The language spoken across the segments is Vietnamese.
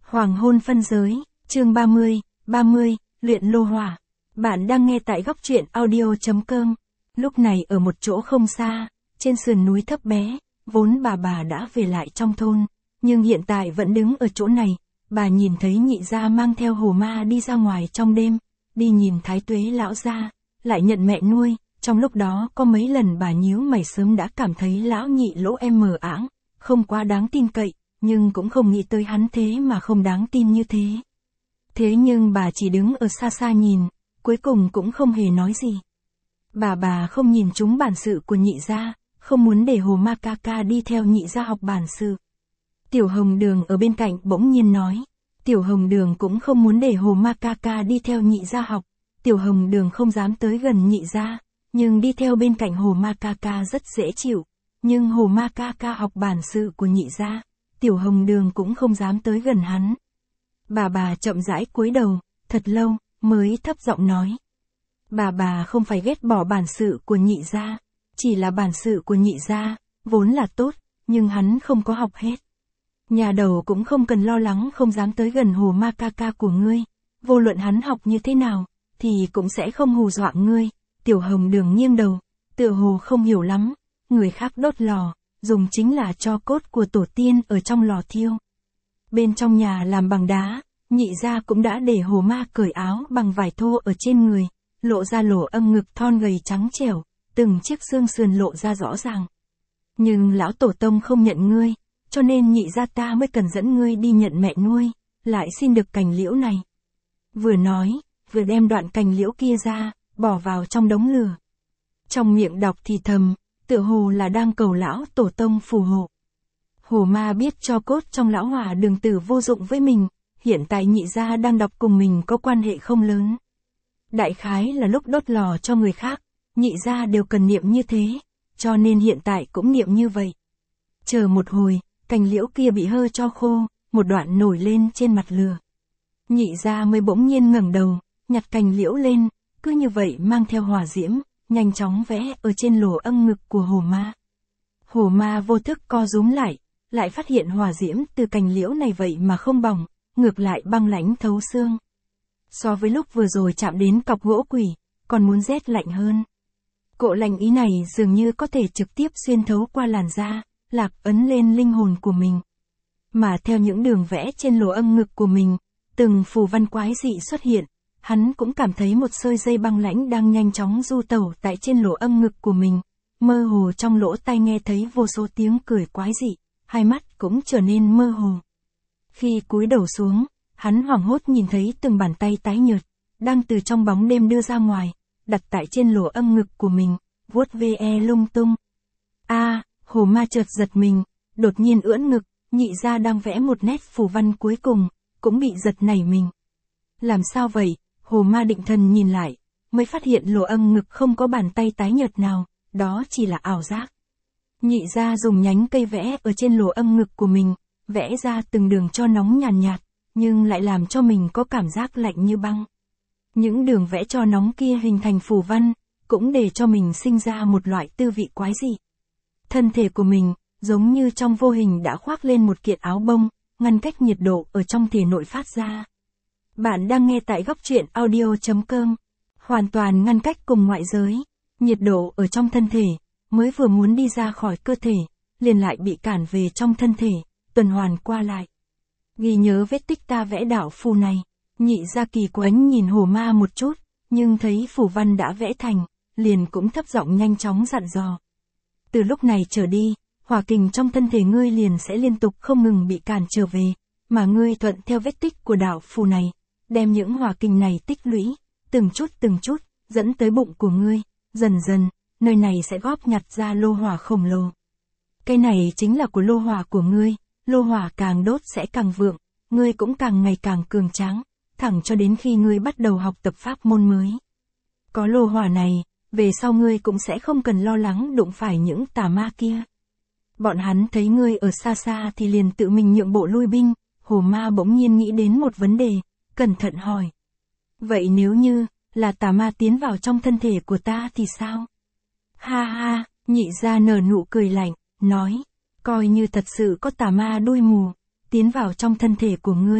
Hoàng hôn phân giới, chương 30, luyện lô hỏa. Bạn đang nghe tại góc truyện audio.com. Lúc này ở một chỗ không xa, trên sườn núi thấp bé, vốn bà đã về lại trong thôn, nhưng hiện tại vẫn đứng ở chỗ này. Bà nhìn thấy nhị gia mang theo hồ ma đi ra ngoài trong đêm, đi nhìn thái tuế lão gia, lại nhận mẹ nuôi. Trong lúc đó có mấy lần bà nhíu mày, sớm đã cảm thấy lão nhị lỗ em mờ ảng, không quá đáng tin cậy, nhưng cũng không nghĩ tới hắn thế mà không đáng tin như thế. Thế nhưng bà chỉ đứng ở xa xa nhìn, cuối cùng cũng không hề nói gì. Bà không nhìn trúng bản sự của nhị gia, không muốn để hồ ma ca ca đi theo nhị gia học bản sự. Tiểu Hồng Đường ở bên cạnh bỗng nhiên nói, Tiểu Hồng Đường cũng không muốn để hồ ma ca ca đi theo nhị gia học. Tiểu Hồng Đường không dám tới gần nhị gia, nhưng đi theo bên cạnh hồ ma ca ca rất dễ chịu. Nhưng hồ ma ca ca học bản sự của nhị gia, Tiểu Hồng Đường cũng không dám tới gần hắn. Bà chậm rãi cúi đầu, thật lâu, mới thấp giọng nói. Bà không phải ghét bỏ bản sự của nhị gia, chỉ là bản sự của nhị gia, vốn là tốt, nhưng hắn không có học hết. Nhà đầu cũng không cần lo lắng không dám tới gần hồ ma ca ca của ngươi, vô luận hắn học như thế nào, thì cũng sẽ không hù dọa ngươi. Tiểu Hồng Đường nghiêng đầu, tựa hồ không hiểu lắm, người khác đốt lò, dùng chính là tro cốt của tổ tiên ở trong lò thiêu. Bên trong nhà làm bằng đá, nhị gia cũng đã để hồ ma cởi áo bằng vải thô ở trên người, lộ ra lỗ âm ngực thon gầy trắng trẻo, từng chiếc xương sườn lộ ra rõ ràng. Nhưng lão tổ tông không nhận ngươi, cho nên nhị gia ta mới cần dẫn ngươi đi nhận mẹ nuôi, lại xin được cành liễu này. Vừa nói, vừa đem đoạn cành liễu kia ra, bỏ vào trong đống lửa. Trong miệng đọc thì thầm, tựa hồ là đang cầu lão tổ tông phù hộ. Hồ ma biết cho cốt trong lão hỏa đường tử vô dụng với mình, hiện tại nhị gia đang đọc cùng mình có quan hệ không lớn. Đại khái là lúc đốt lò cho người khác, nhị gia đều cần niệm như thế, cho nên hiện tại cũng niệm như vậy. Chờ một hồi, cành liễu kia bị hơ cho khô, một đoạn nổi lên trên mặt lửa. Nhị gia mới bỗng nhiên ngẩng đầu, nhặt cành liễu lên, cứ như vậy mang theo hỏa diễm, nhanh chóng vẽ ở trên lỗ âm ngực của hồ ma. Hồ ma vô thức co rúm lại phát hiện hỏa diễm từ cành liễu này vậy mà không bỏng, ngược lại băng lãnh thấu xương. So với lúc vừa rồi chạm đến cọc gỗ quỷ, còn muốn rét lạnh hơn. Cỗ lạnh ý này dường như có thể trực tiếp xuyên thấu qua làn da, lạc ấn lên linh hồn của mình. Mà theo những đường vẽ trên lỗ âm ngực của mình, từng phù văn quái dị xuất hiện, hắn cũng cảm thấy một sợi dây băng lãnh đang nhanh chóng du tẩu tại trên lỗ âm ngực của mình. Mơ hồ trong lỗ tai nghe thấy vô số tiếng cười quái dị, hai mắt cũng trở nên mơ hồ. Khi cúi đầu xuống, hắn hoảng hốt nhìn thấy từng bàn tay tái nhợt, đang từ trong bóng đêm đưa ra ngoài, đặt tại trên lỗ âm ngực của mình, vuốt ve lung tung. Hồ ma chợt giật mình, đột nhiên ưỡn ngực, nhị gia đang vẽ một nét phù văn cuối cùng, cũng bị giật nảy mình. Làm sao vậy? Hồ ma định thần nhìn lại, mới phát hiện lỗ âm ngực không có bàn tay tái nhợt nào, đó chỉ là ảo giác. Nhị gia dùng nhánh cây vẽ ở trên lỗ âm ngực của mình, vẽ ra từng đường cho nóng nhàn nhạt, nhưng lại làm cho mình có cảm giác lạnh như băng. Những đường vẽ cho nóng kia hình thành phù văn, cũng để cho mình sinh ra một loại tư vị quái dị. Thân thể của mình, giống như trong vô hình đã khoác lên một kiện áo bông, ngăn cách nhiệt độ ở trong thể nội phát ra. Bạn đang nghe tại góc truyện audio.com, hoàn toàn ngăn cách cùng ngoại giới, nhiệt độ ở trong thân thể, mới vừa muốn đi ra khỏi cơ thể, liền lại bị cản về trong thân thể, tuần hoàn qua lại. Ghi nhớ vết tích ta vẽ đạo phù này, nhị gia kỳ quánh nhìn hồ ma một chút, nhưng thấy phù văn đã vẽ thành, liền cũng thấp giọng nhanh chóng dặn dò. Từ lúc này trở đi, hỏa kình trong thân thể ngươi liền sẽ liên tục không ngừng bị cản trở về, mà ngươi thuận theo vết tích của đạo phù này, đem những hỏa kình này tích lũy, từng chút, dẫn tới bụng của ngươi, dần dần, nơi này sẽ góp nhặt ra lô hỏa khổng lồ. Cái này chính là của lô hỏa của ngươi, lô hỏa càng đốt sẽ càng vượng, ngươi cũng càng ngày càng cường tráng, thẳng cho đến khi ngươi bắt đầu học tập pháp môn mới. Có lô hỏa này, về sau ngươi cũng sẽ không cần lo lắng đụng phải những tà ma kia. Bọn hắn thấy ngươi ở xa xa thì liền tự mình nhượng bộ lui binh. Hồ ma bỗng nhiên nghĩ đến một vấn đề, cẩn thận hỏi. Vậy nếu như là tà ma tiến vào trong thân thể của ta thì sao? Ha, nhị gia nở nụ cười lạnh, nói, coi như thật sự có tà ma đuôi mù, tiến vào trong thân thể của ngươi,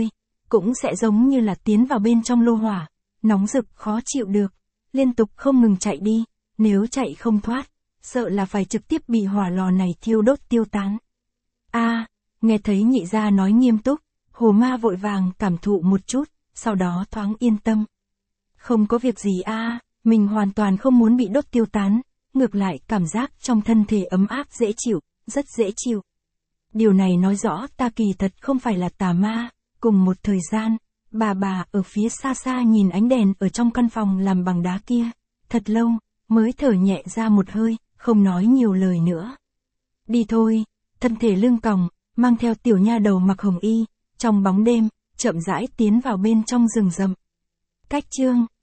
cũng sẽ giống như là tiến vào bên trong lô hỏa, nóng rực khó chịu được, liên tục không ngừng chạy đi, nếu chạy không thoát, sợ là phải trực tiếp bị hỏa lò này thiêu đốt tiêu tán. Nghe thấy nhị gia nói nghiêm túc, Hồ Ma vội vàng cảm thụ một chút, sau đó thoáng yên tâm. Không có việc gì mình hoàn toàn không muốn bị đốt tiêu tán, ngược lại cảm giác trong thân thể ấm áp dễ chịu, rất dễ chịu. Điều này nói rõ ta kỳ thật không phải là tà ma. Cùng một thời gian, bà ở phía xa xa nhìn ánh đèn ở trong căn phòng làm bằng đá kia, thật lâu, mới thở nhẹ ra một hơi, không nói nhiều lời nữa. Đi thôi, thân thể lưng còng, mang theo tiểu nha đầu mặc hồng y, trong bóng đêm, chậm rãi tiến vào bên trong rừng rậm. Cách chương